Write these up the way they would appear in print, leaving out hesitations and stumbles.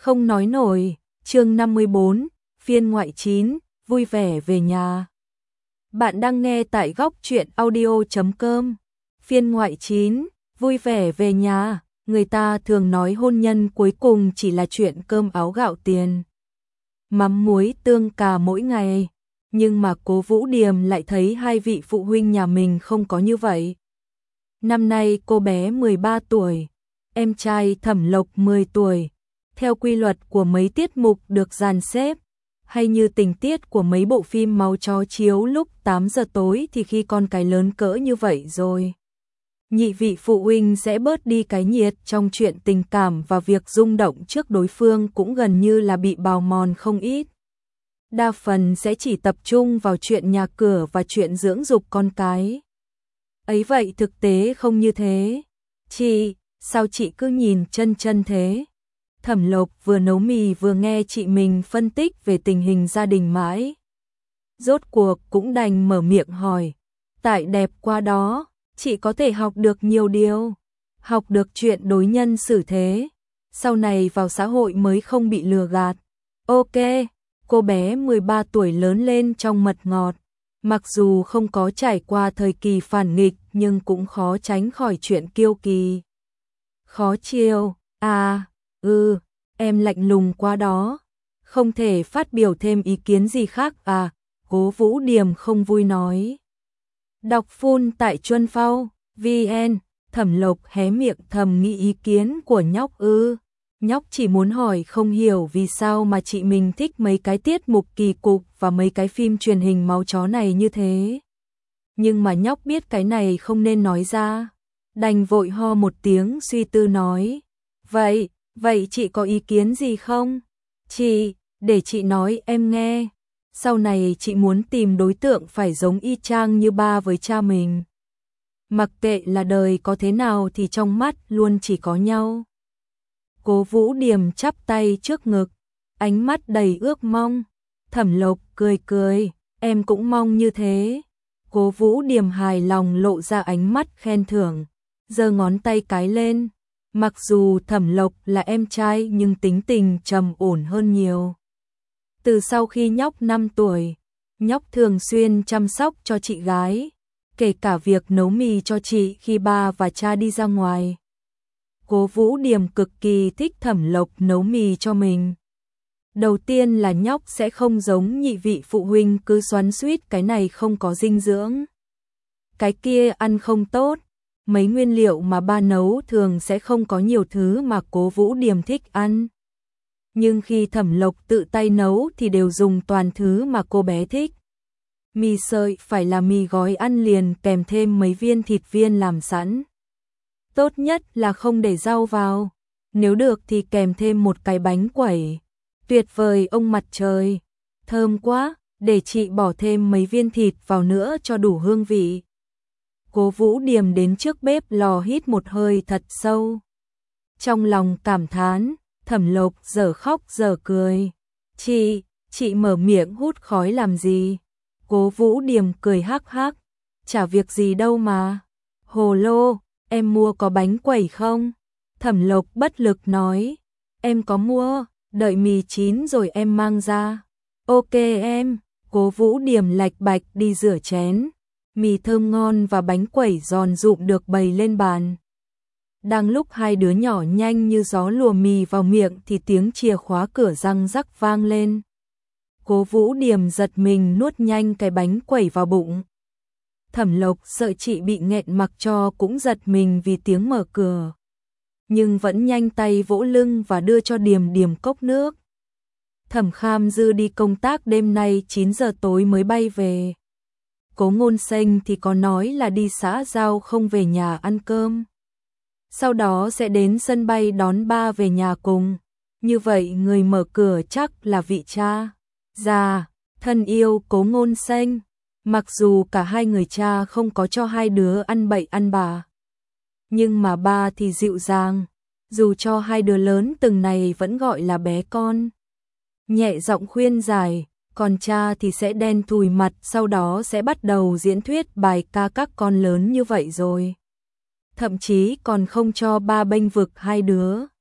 Không nói nổi, chương 54, phiên ngoại 9, vui vẻ về nhà. Bạn đang nghe tại góc truyện audio.com. Phiên ngoại 9, vui vẻ về nhà. Người ta thường nói hôn nhân cuối cùng chỉ là chuyện cơm áo gạo tiền, mắm muối tương cà mỗi ngày. Nhưng mà Cố Vũ Điềm lại thấy hai vị phụ huynh nhà mình không có như vậy. Năm nay cô bé 13 tuổi, em trai Thẩm Lộc 10 tuổi. Theo quy luật của mấy tiết mục được dàn xếp, hay như tình tiết của mấy bộ phim máu chó chiếu lúc 8 giờ tối thì khi con cái lớn cỡ như vậy rồi, nhị vị phụ huynh sẽ bớt đi cái nhiệt trong chuyện tình cảm và việc rung động trước đối phương cũng gần như là bị bào mòn không ít. Đa phần sẽ chỉ tập trung vào chuyện nhà cửa và chuyện dưỡng dục con cái. Ấy vậy thực tế không như thế. Chị, sao chị cứ nhìn chân chân thế? Thẩm Lộc vừa nấu mì vừa nghe chị mình phân tích về tình hình gia đình mãi. Rốt cuộc cũng đành mở miệng hỏi. Tại đẹp qua đó, chị có thể học được nhiều điều. Học được chuyện đối nhân xử thế. Sau này vào xã hội mới không bị lừa gạt. Ok, cô bé 13 tuổi lớn lên trong mật ngọt. Mặc dù không có trải qua thời kỳ phản nghịch nhưng cũng khó tránh khỏi chuyện kiêu kỳ. Khó chiều, em lạnh lùng quá đó, không thể phát biểu thêm ý kiến gì khác à, Cố Vũ Điềm không vui nói. Đọc phun tại Chuân Phao, VN, Thẩm Lộc hé miệng thầm nghĩ ý kiến của nhóc ư. Nhóc chỉ muốn hỏi không hiểu vì sao mà chị mình thích mấy cái tiết mục kỳ cục và mấy cái phim truyền hình máu chó này như thế. Nhưng mà nhóc biết cái này không nên nói ra, đành vội ho một tiếng suy tư nói. Vậy chị có ý kiến gì không? Chị, để chị nói em nghe. Sau này chị muốn tìm đối tượng phải giống y chang như ba với cha mình. Mặc kệ là đời có thế nào thì trong mắt luôn chỉ có nhau. Cố Vũ Điềm chắp tay trước ngực, ánh mắt đầy ước mong. Thẩm Lộc cười cười, em cũng mong như thế. Cố Vũ Điềm hài lòng lộ ra ánh mắt khen thưởng, giơ ngón tay cái lên. Mặc dù Thẩm Lộc là em trai nhưng tính tình trầm ổn hơn nhiều. Từ sau khi nhóc 5 tuổi, nhóc thường xuyên chăm sóc cho chị gái, kể cả việc nấu mì cho chị khi ba và cha đi ra ngoài. Cố Vũ Điềm cực kỳ thích Thẩm Lộc nấu mì cho mình. Đầu tiên là nhóc sẽ không giống nhị vị phụ huynh cứ xoắn xuýt cái này không có dinh dưỡng, cái kia ăn không tốt. Mấy nguyên liệu mà ba nấu thường sẽ không có nhiều thứ mà Cố Vũ Điềm thích ăn. Nhưng khi Thẩm Lộc tự tay nấu thì đều dùng toàn thứ mà cô bé thích. Mì sợi phải là mì gói ăn liền kèm thêm mấy viên thịt viên làm sẵn. Tốt nhất là không để rau vào. Nếu được thì kèm thêm một cái bánh quẩy. Tuyệt vời ông mặt trời. Thơm quá, để chị bỏ thêm mấy viên thịt vào nữa cho đủ hương vị. Cố Vũ Điềm đến trước bếp lò hít một hơi thật sâu. Trong lòng cảm thán, Thẩm Lộc dở khóc dở cười. Chị mở miệng hút khói làm gì? Cố Vũ Điềm cười hắc hắc. Chả việc gì đâu mà. Hồ lô, em mua có bánh quẩy không? Thẩm Lộc bất lực nói. Em có mua, đợi mì chín rồi em mang ra. Ok em. Cố Vũ Điềm lạch bạch đi rửa chén. Mì thơm ngon và bánh quẩy giòn rụm được bày lên bàn. Đang lúc hai đứa nhỏ nhanh như gió lùa mì vào miệng thì tiếng chìa khóa cửa răng rắc vang lên. Cố Vũ Điềm giật mình nuốt nhanh cái bánh quẩy vào bụng. Thẩm Lộc sợ chị bị nghẹn mặc cho cũng giật mình vì tiếng mở cửa. Nhưng vẫn nhanh tay vỗ lưng và đưa cho Điềm Điềm cốc nước. Thẩm Kham Dư đi công tác đêm nay 9 giờ tối mới bay về. Cố Ngôn Xanh thì có nói là đi xã giao không về nhà ăn cơm. Sau đó sẽ đến sân bay đón ba về nhà cùng. Như vậy người mở cửa chắc là vị cha già, thân yêu Cố Ngôn Xanh. Mặc dù cả hai người cha không có cho hai đứa ăn bậy ăn bạ, nhưng mà ba thì dịu dàng, dù cho hai đứa lớn từng này vẫn gọi là bé con. Nhẹ giọng khuyên giải, còn cha thì sẽ đen thùi mặt, sau đó sẽ bắt đầu diễn thuyết bài ca các con lớn như vậy rồi. Thậm chí còn không cho ba bênh vực hai đứa.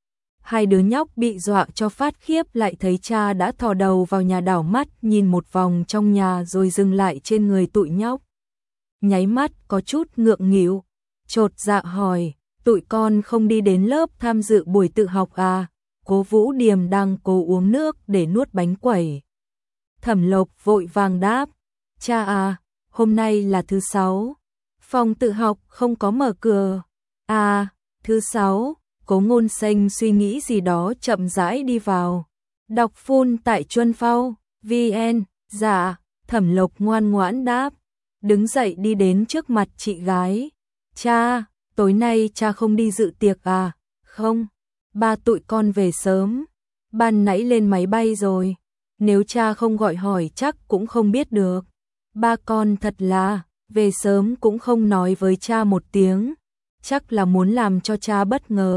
Hai đứa nhóc bị dọa cho phát khiếp lại thấy cha đã thò đầu vào nhà đảo mắt nhìn một vòng trong nhà rồi dừng lại trên người tụi nhóc. Nháy mắt có chút ngượng nghịu, chột dạ hỏi, tụi con không đi đến lớp tham dự buổi tự học à? Cố Vũ Điềm đang cố uống nước để nuốt bánh quẩy. Thẩm Lộc vội vàng đáp, cha à, hôm nay là thứ sáu, phòng tự học không có mở cửa. À, thứ sáu. Cố Ngôn Xanh suy nghĩ gì đó chậm rãi đi vào. Đọc phun tại Chuân Phao, VN, dạ, Thẩm Lộc ngoan ngoãn đáp. Đứng dậy đi đến trước mặt chị gái. Cha, tối nay cha không đi dự tiệc à? Không, ba tụi con về sớm. Ban nãy lên máy bay rồi. Nếu cha không gọi hỏi chắc cũng không biết được. Ba con thật là, về sớm cũng không nói với cha một tiếng. Chắc là muốn làm cho cha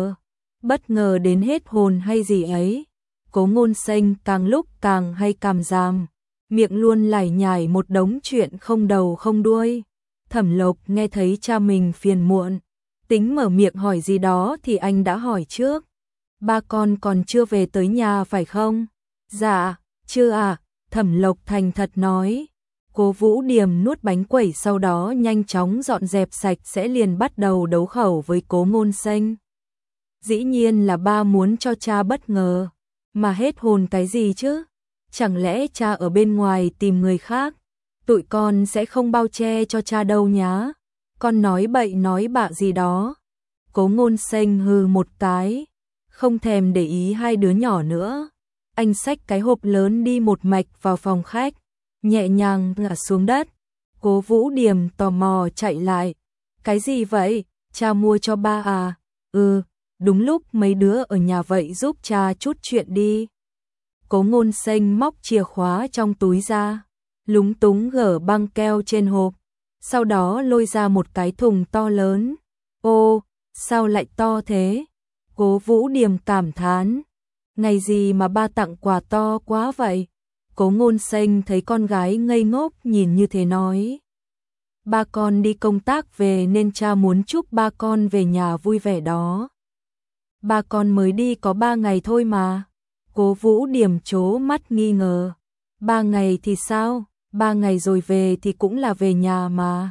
bất ngờ đến hết hồn hay gì ấy. Cố Ngôn Xanh càng lúc càng hay cảm giảm, miệng luôn lải nhải một đống chuyện không đầu không đuôi. Thẩm Lộc nghe thấy cha mình phiền muộn, tính mở miệng hỏi gì đó thì anh đã hỏi trước. Ba con còn chưa về tới nhà phải không? Dạ, chưa ạ, Thẩm Lộc thành thật nói. Cố Vũ Điềm nuốt bánh quẩy sau đó nhanh chóng dọn dẹp sạch sẽ liền bắt đầu đấu khẩu với Cố Ngôn Xanh. Dĩ nhiên là ba muốn cho cha bất ngờ, mà hết hồn cái gì chứ? Chẳng lẽ cha ở bên ngoài tìm người khác? Tụi con sẽ không bao che cho cha đâu nhá. Con nói bậy nói bạ gì đó. Cố Ngôn Xanh hừ một cái, không thèm để ý hai đứa nhỏ nữa. Anh xách cái hộp lớn đi một mạch vào phòng khách, nhẹ nhàng ngã xuống đất. Cố Vũ Điềm tò mò chạy lại. Cái gì vậy? Cha mua cho ba à? Ừ, đúng lúc mấy đứa ở nhà vậy giúp cha chút chuyện đi. Cố Ngôn Xanh móc chìa khóa trong túi ra, lúng túng gỡ băng keo trên hộp, sau đó lôi ra một cái thùng to lớn. Ô, sao lại to thế? Cố Vũ Điềm cảm thán. Ngày gì mà ba tặng quà to quá vậy? Cố Ngôn Xanh thấy con gái ngây ngốc nhìn như thế nói. Ba con đi công tác về nên cha muốn chúc ba con về nhà vui vẻ đó. Ba con mới đi có 3 ngày thôi mà. Cố Vũ Điềm trố mắt nghi ngờ. 3 ngày thì sao? 3 ngày rồi về thì cũng là về nhà mà.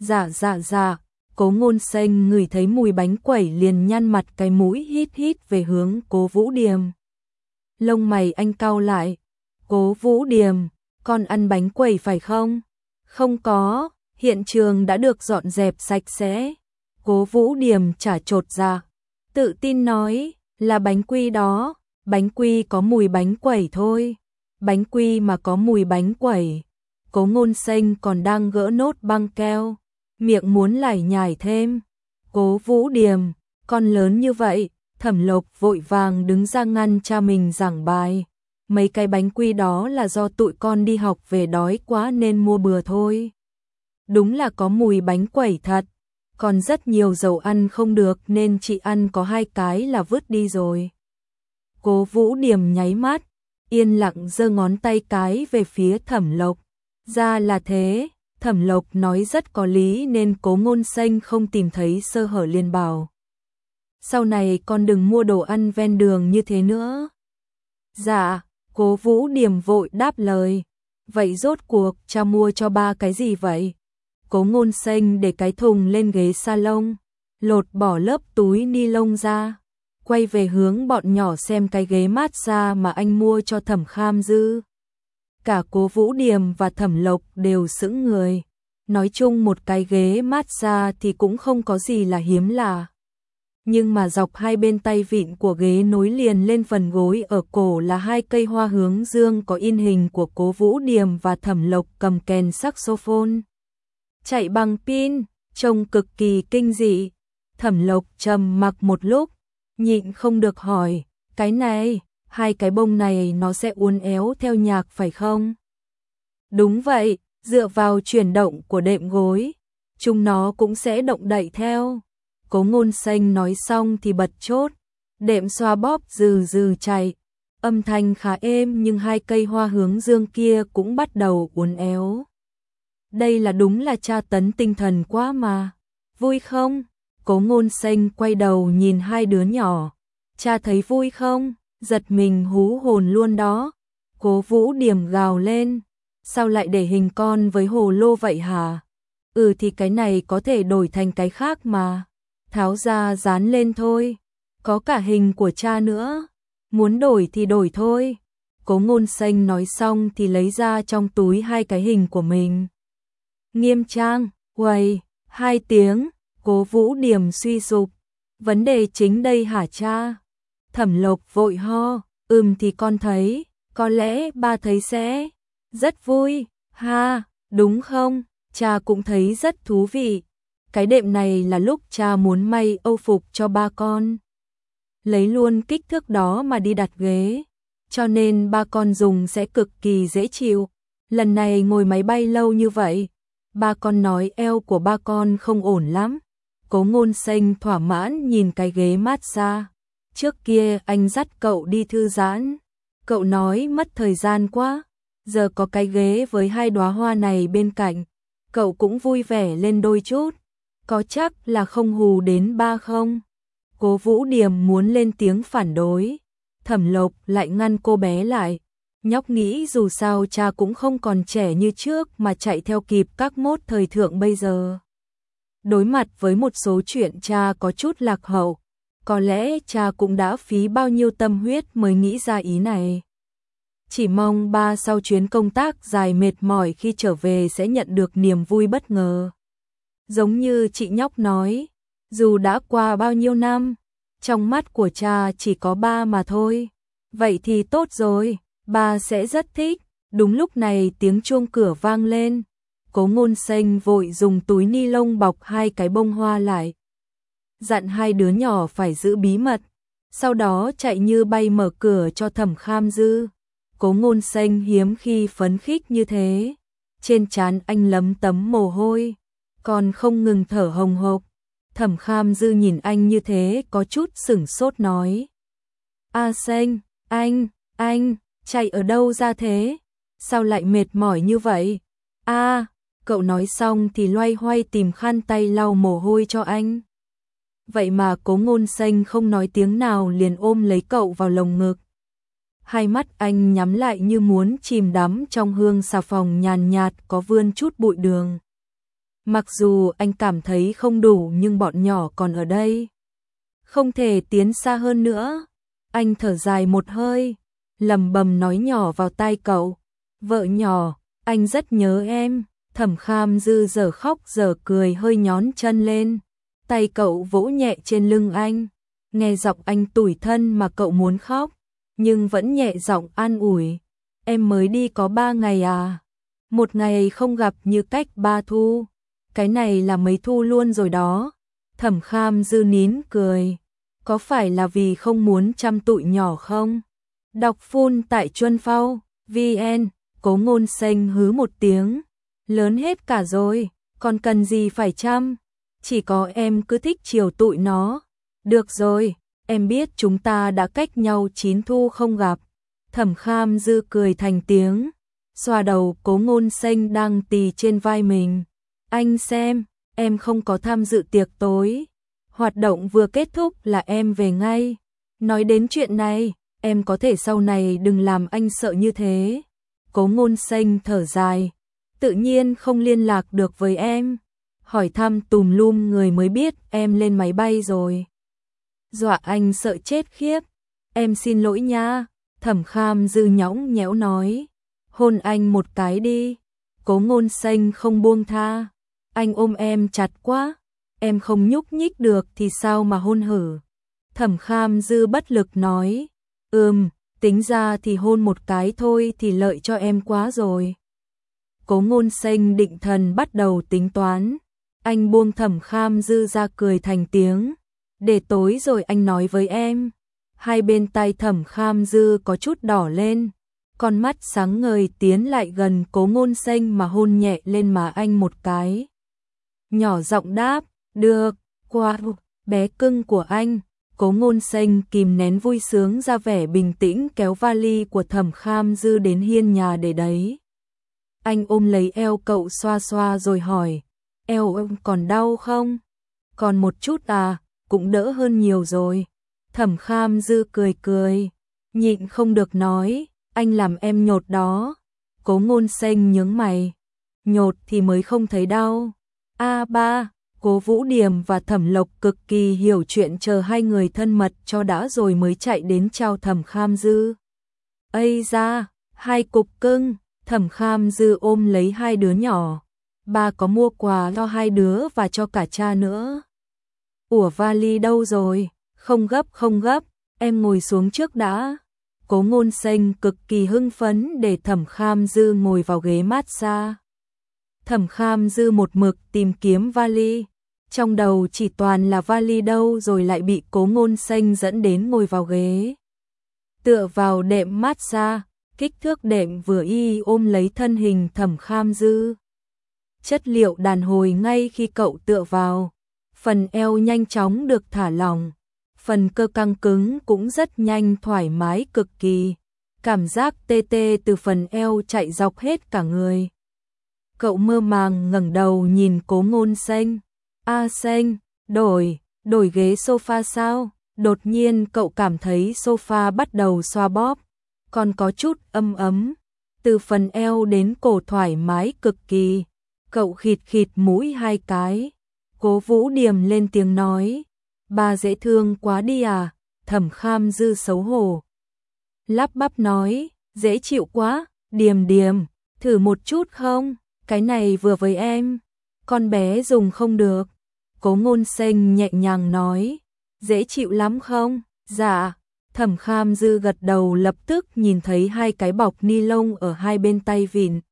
Dạ. Cố Ngôn Xanh ngửi thấy mùi bánh quẩy liền nhăn mặt cái mũi hít về hướng Cố Vũ Điềm. Lông mày anh cau lại. Cố Vũ Điềm, con ăn bánh quẩy phải không? Không có, hiện trường đã được dọn dẹp sạch sẽ. Cố Vũ Điềm chả chột dạ, tự tin nói, là bánh quy đó, bánh quy có mùi bánh quẩy thôi. Bánh quy mà có mùi bánh quẩy. Cố Ngôn Xanh còn đang gỡ nốt băng keo, miệng muốn lải nhải thêm. Cố Vũ Điềm, con lớn như vậy. Thẩm Lộc vội vàng đứng ra ngăn cha mình giảng bài. Mấy cái bánh quy đó là do tụi con đi học về đói quá nên mua bừa thôi. Đúng là có mùi bánh quẩy thật, còn rất nhiều dầu ăn không được nên chị ăn có 2 cái là vứt đi rồi. Cố Vũ Điềm nháy mắt, yên lặng giơ ngón tay cái về phía Thẩm Lộc. Ra là thế, Thẩm Lộc nói rất có lý nên Cố Ngôn Xanh không tìm thấy sơ hở liền bảo. Sau này con đừng mua đồ ăn ven đường như thế nữa. Dạ, Cố Vũ Điềm vội đáp lời. Vậy rốt cuộc cha mua cho ba cái gì vậy? Cố Ngôn Xanh để cái thùng lên ghế salon, lột bỏ lớp túi ni lông ra, quay về hướng bọn nhỏ xem cái ghế massage mà anh mua cho Thẩm Kham Dư. Cả Cố Vũ Điềm và Thẩm Lộc đều sững người. Nói chung một cái ghế massage thì cũng không có gì là hiếm lạ. Nhưng mà dọc hai bên tay vịn của ghế nối liền lên phần gối ở cổ là 2 cây hoa hướng dương có in hình của Cố Vũ Điềm và Thẩm Lộc cầm kèn saxophone. Chạy bằng pin, trông cực kỳ kinh dị. Thẩm Lộc trầm mặc một lúc, nhịn không được hỏi, cái này, 2 cái bông này nó sẽ uốn éo theo nhạc phải không? Đúng vậy, dựa vào chuyển động của đệm gối, chúng nó cũng sẽ động đậy theo. Cố Ngôn Xanh nói xong thì bật chốt, đệm xoa bóp rừ chạy, âm thanh khá êm nhưng 2 cây hoa hướng dương kia cũng bắt đầu uốn éo. Đây là đúng là tra tấn tinh thần quá mà, vui không? Cố Ngôn Xanh quay đầu nhìn 2 đứa nhỏ, cha thấy vui không? Giật mình hú hồn luôn đó. Cố Vũ Điềm gào lên, sao lại để hình con với hồ lô vậy hả? Thì cái này có thể đổi thành cái khác mà. Tháo ra dán lên thôi. Có cả hình của cha nữa. Muốn đổi thì đổi thôi. Cố Ngôn Xanh nói xong thì lấy ra trong túi 2 cái hình của mình. Nghiêm trang, uầy, 2 tiếng, Cố Vũ Điềm suy sụp. Vấn đề chính đây hả cha? Thẩm Lộc vội ho, thì con thấy, có lẽ ba thấy sẽ rất vui, ha, đúng không? Cha cũng thấy rất thú vị. Cái đệm này là lúc cha muốn may âu phục cho ba con. Lấy luôn kích thước đó mà đi đặt ghế, cho nên ba con dùng sẽ cực kỳ dễ chịu. Lần này ngồi máy bay lâu như vậy, ba con nói eo của ba con không ổn lắm. Cố Ngôn Xanh thỏa mãn nhìn cái ghế massage. Trước kia anh dắt cậu đi thư giãn, cậu nói mất thời gian quá, giờ có cái ghế với 2 đóa hoa này bên cạnh, cậu cũng vui vẻ lên đôi chút. Có chắc là không hù đến ba không? Cố Vũ Điềm muốn lên tiếng phản đối, Thẩm Lộc lại ngăn cô bé lại. Nhóc nghĩ dù sao cha cũng không còn trẻ như trước mà chạy theo kịp các mốt thời thượng bây giờ. Đối mặt với một số chuyện cha có chút lạc hậu, có lẽ cha cũng đã phí bao nhiêu tâm huyết mới nghĩ ra ý này. Chỉ mong ba sau chuyến công tác dài mệt mỏi khi trở về sẽ nhận được niềm vui bất ngờ. Giống như chị nhóc nói, dù đã qua bao nhiêu năm, trong mắt của cha chỉ có ba mà thôi. Vậy thì tốt rồi, ba sẽ rất thích. Đúng lúc này tiếng chuông cửa vang lên. Cố Ngôn Xanh vội dùng túi ni lông bọc 2 cái bông hoa lại, dặn 2 đứa nhỏ phải giữ bí mật, sau đó chạy như bay mở cửa cho Thẩm Kham Dư. Cố Ngôn Xanh hiếm khi phấn khích như thế, trên trán anh lấm tấm mồ hôi, còn không ngừng thở hồng hộc. Thẩm Kham Dư nhìn anh như thế có chút sửng sốt nói: "A Xanh, anh chạy ở đâu ra thế? Sao lại mệt mỏi như vậy?" Cậu nói xong thì loay hoay tìm khăn tay lau mồ hôi cho anh. Vậy mà Cố Ngôn Xanh không nói tiếng nào liền ôm lấy cậu vào lồng ngực. Hai mắt anh nhắm lại như muốn chìm đắm trong hương xà phòng nhàn nhạt có vươn chút bụi đường. Mặc dù anh cảm thấy không đủ nhưng bọn nhỏ còn ở đây, không thể tiến xa hơn nữa. Anh thở dài một hơi, lẩm bẩm nói nhỏ vào tai cậu: "Vợ nhỏ, anh rất nhớ em." Thẩm Kham Dư giờ khóc giờ cười hơi nhón chân lên, tay cậu vỗ nhẹ trên lưng anh, nghe giọng anh tủi thân mà cậu muốn khóc, nhưng vẫn nhẹ giọng an ủi: "Em mới đi có 3 ngày à? 1 ngày không gặp như cách 3 thu, cái này là mấy thu luôn rồi đó." Thẩm Kham Dư nín cười, có phải là vì không muốn chăm tụi nhỏ không? Đọc full tại Chuân Phao VN. Cố Ngôn Xanh hứ một tiếng, lớn hết cả rồi, còn cần gì phải chăm, chỉ có em cứ thích chiều tụi nó. Được rồi, em biết chúng ta đã cách nhau 9 thu không gặp. Thẩm Kham Dư cười thành tiếng, xoa đầu Cố Ngôn Xanh đang tì trên vai mình. Anh xem, em không có tham dự tiệc tối, hoạt động vừa kết thúc là em về ngay. Nói đến chuyện này, em có thể sau này đừng làm anh sợ như thế. Cố Ngôn Xanh thở dài, tự nhiên không liên lạc được với em, hỏi thăm tùm lum người mới biết em lên máy bay rồi. Dọa anh sợ chết khiếp. Em xin lỗi nha. Thẩm Kham Dư nhõng nhẽo nói, hôn anh một cái đi. Cố Ngôn Xanh không buông tha, anh ôm em chặt quá, em không nhúc nhích được thì sao mà hôn hử. Thẩm Kham Dư bất lực nói, tính ra thì hôn một cái thôi thì lợi cho em quá rồi. Cố Ngôn Xanh định thần bắt đầu tính toán, anh buông Thẩm Kham Dư ra cười thành tiếng, để tối rồi anh nói với em. Hai bên tai Thẩm Kham Dư có chút đỏ lên, con mắt sáng ngời tiến lại gần Cố Ngôn Xanh mà hôn nhẹ lên má anh một cái. Nhỏ giọng đáp, được, qua bé cưng của anh. Cố Ngôn Xanh kìm nén vui sướng ra vẻ bình tĩnh kéo vali của Thẩm Kham Dư đến hiên nhà để đấy. Anh ôm lấy eo cậu xoa xoa rồi hỏi, eo ông còn đau không? Còn một chút à, cũng đỡ hơn nhiều rồi. Thẩm Kham Dư cười cười, nhịn không được nói, anh làm em nhột đó. Cố Ngôn Xanh nhướng mày, nhột thì mới không thấy đau. A ba, Cố Vũ Điềm và Thẩm Lộc cực kỳ hiểu chuyện, chờ hai người thân mật cho đã rồi mới chạy đến chào Thẩm Kham Dư. Ây da, hai cục cưng. Thẩm Kham Dư ôm lấy hai đứa nhỏ. Ba có mua quà cho hai đứa và cho cả cha nữa. Ủa vali đâu rồi? Không gấp, em ngồi xuống trước đã. Cố Ngôn Xanh cực kỳ hưng phấn để Thẩm Kham Dư ngồi vào ghế massage. Thẩm Kham Dư một mực tìm kiếm vali, trong đầu chỉ toàn là vali đâu rồi lại bị Cố Ngôn Xanh dẫn đến ngồi vào ghế. Tựa vào đệm massage, kích thước đệm vừa y ôm lấy thân hình Thẩm Kham Dư. Chất liệu đàn hồi ngay khi cậu tựa vào, phần eo nhanh chóng được thả lỏng, phần cơ căng cứng cũng rất nhanh thoải mái cực kỳ, cảm giác tê tê từ phần eo chạy dọc hết cả người. Cậu mơ màng ngẩng đầu nhìn Cố Ngôn Xanh. A Xanh, đổi ghế sofa sao? Đột nhiên cậu cảm thấy sofa bắt đầu xoa bóp, còn có chút ấm ấm, từ phần eo đến cổ thoải mái cực kỳ. Cậu khịt khịt mũi hai cái. Cố Vũ Điềm lên tiếng nói, ba dễ thương quá đi à? Thẩm Kham Dư xấu hổ, lắp bắp nói, dễ chịu quá. Điềm Điềm, thử một chút không? Cái này vừa với em, con bé dùng không được. Cố Ngôn Xanh nhẹ nhàng nói, dễ chịu lắm không? Dạ. Thẩm Kham Dư gật đầu, lập tức nhìn thấy hai cái bọc ni lông ở hai bên tay vịn.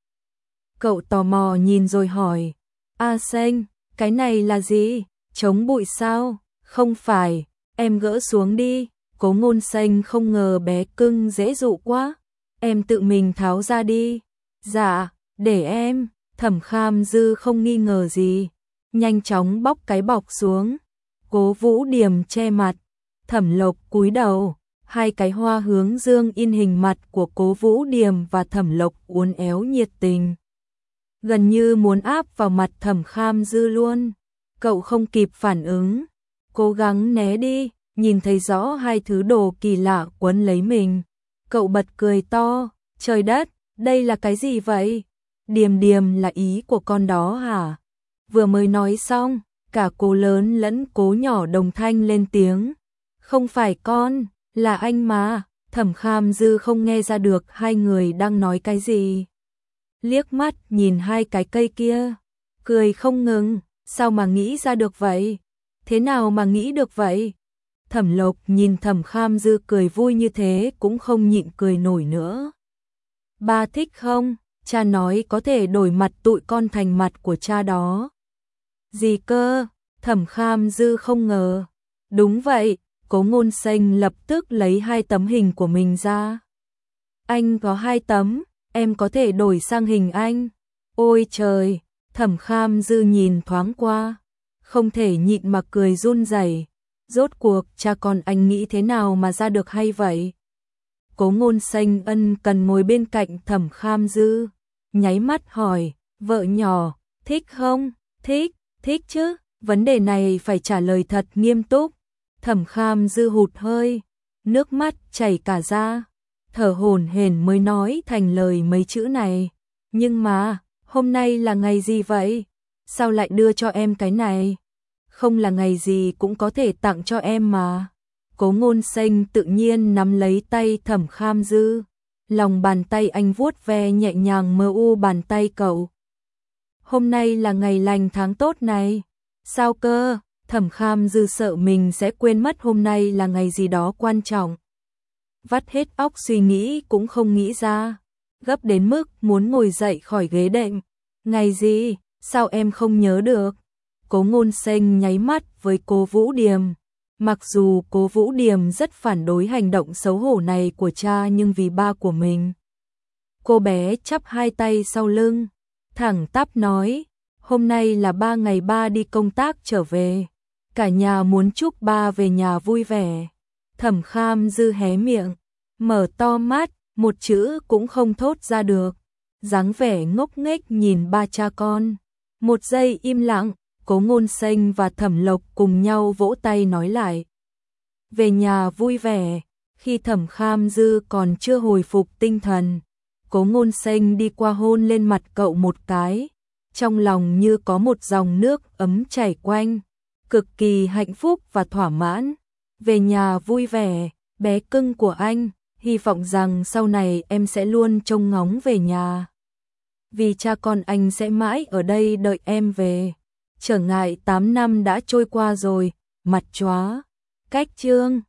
Cậu tò mò nhìn rồi hỏi, A Xanh, cái này là gì? Chống bụi sao? Không phải, em gỡ xuống đi. Cố Ngôn Xanh không ngờ bé cưng dễ dụ quá, em tự mình tháo ra đi. Dạ, để em. Thẩm Kham Dư không nghi ngờ gì, nhanh chóng bóc cái bọc xuống. Cố Vũ Điềm che mặt, Thẩm Lộc cúi đầu, hai cái hoa hướng dương in hình mặt của Cố Vũ Điềm và Thẩm Lộc uốn éo nhiệt tình, gần như muốn áp vào mặt Thẩm Kham Dư luôn. Cậu không kịp phản ứng, cố gắng né đi, nhìn thấy rõ hai thứ đồ kỳ lạ quấn lấy mình. Cậu bật cười to, trời đất, đây là cái gì vậy? Điềm Điềm là ý của con đó hả? Vừa mới nói xong, cả Cố lớn lẫn Cố nhỏ đồng thanh lên tiếng. Không phải con, là anh mà. Thẩm Kham Dư không nghe ra được hai người đang nói cái gì. Liếc mắt nhìn hai cái cây kia, cười không ngừng, sao mà nghĩ ra được vậy? Thế nào mà nghĩ được vậy? Thẩm Lộc nhìn Thẩm Kham Dư cười vui như thế cũng không nhịn cười nổi nữa. Ba thích không? Cha nói có thể đổi mặt tụi con thành mặt của cha đó. Gì cơ? Thẩm Kham Dư không ngờ. Đúng vậy, Cố Ngôn Xanh lập tức lấy hai tấm hình của mình ra. Anh có hai tấm, em có thể đổi sang hình anh. Ôi trời, Thẩm Kham Dư nhìn thoáng qua, không thể nhịn mà cười run rẩy. Rốt cuộc cha con anh nghĩ thế nào mà ra được hay vậy? Cố Ngôn Xanh ân cần ngồi bên cạnh Thẩm Kham Dư, nháy mắt hỏi, vợ nhỏ, thích không? Thích chứ, vấn đề này phải trả lời thật nghiêm túc. Thẩm Kham Dư hụt hơi, nước mắt chảy cả ra, thở hổn hển mới nói thành lời mấy chữ này. Nhưng mà, hôm nay là ngày gì vậy? Sao lại đưa cho em cái này? Không là ngày gì cũng có thể tặng cho em mà. Cố Ngôn Xanh tự nhiên nắm lấy tay Thẩm Kham Dư, lòng bàn tay anh vuốt ve nhẹ nhàng mờ u bàn tay cậu. Hôm nay là ngày lành tháng tốt này. Sao cơ? Thẩm Kham Dư sợ mình sẽ quên mất hôm nay là ngày gì đó quan trọng. Vắt hết óc suy nghĩ cũng không nghĩ ra, gấp đến mức muốn ngồi dậy khỏi ghế đệm. Ngày gì? Sao em không nhớ được? Cố Ngôn Xanh nháy mắt với Cố Vũ Điềm. Mặc dù Cố Vũ Điềm rất phản đối hành động xấu hổ này của cha, nhưng vì ba của mình. Cô bé chắp hai tay sau lưng, thẳng tắp nói, hôm nay là 3 ngày ba đi công tác trở về. Cả nhà muốn chúc ba về nhà vui vẻ. Thẩm Kham Dư hé miệng, mở to mắt, một chữ cũng không thốt ra được. Dáng vẻ ngốc nghếch nhìn ba cha con. Một giây im lặng, Cố Ngôn Xanh và Thẩm Lộc cùng nhau vỗ tay nói lại. về nhà vui vẻ. Khi Thẩm Kham Dư còn chưa hồi phục tinh thần, Cố Ngôn Xanh đi qua hôn lên mặt cậu một cái, trong lòng như có một dòng nước ấm chảy quanh, cực kỳ hạnh phúc và thỏa mãn. Về nhà vui vẻ, bé cưng của anh, hy vọng rằng sau này em sẽ luôn trông ngóng về nhà. Vì cha con anh sẽ mãi ở đây đợi em về. Trở ngại 8 năm đã trôi qua rồi, mặt chóa. Cách chương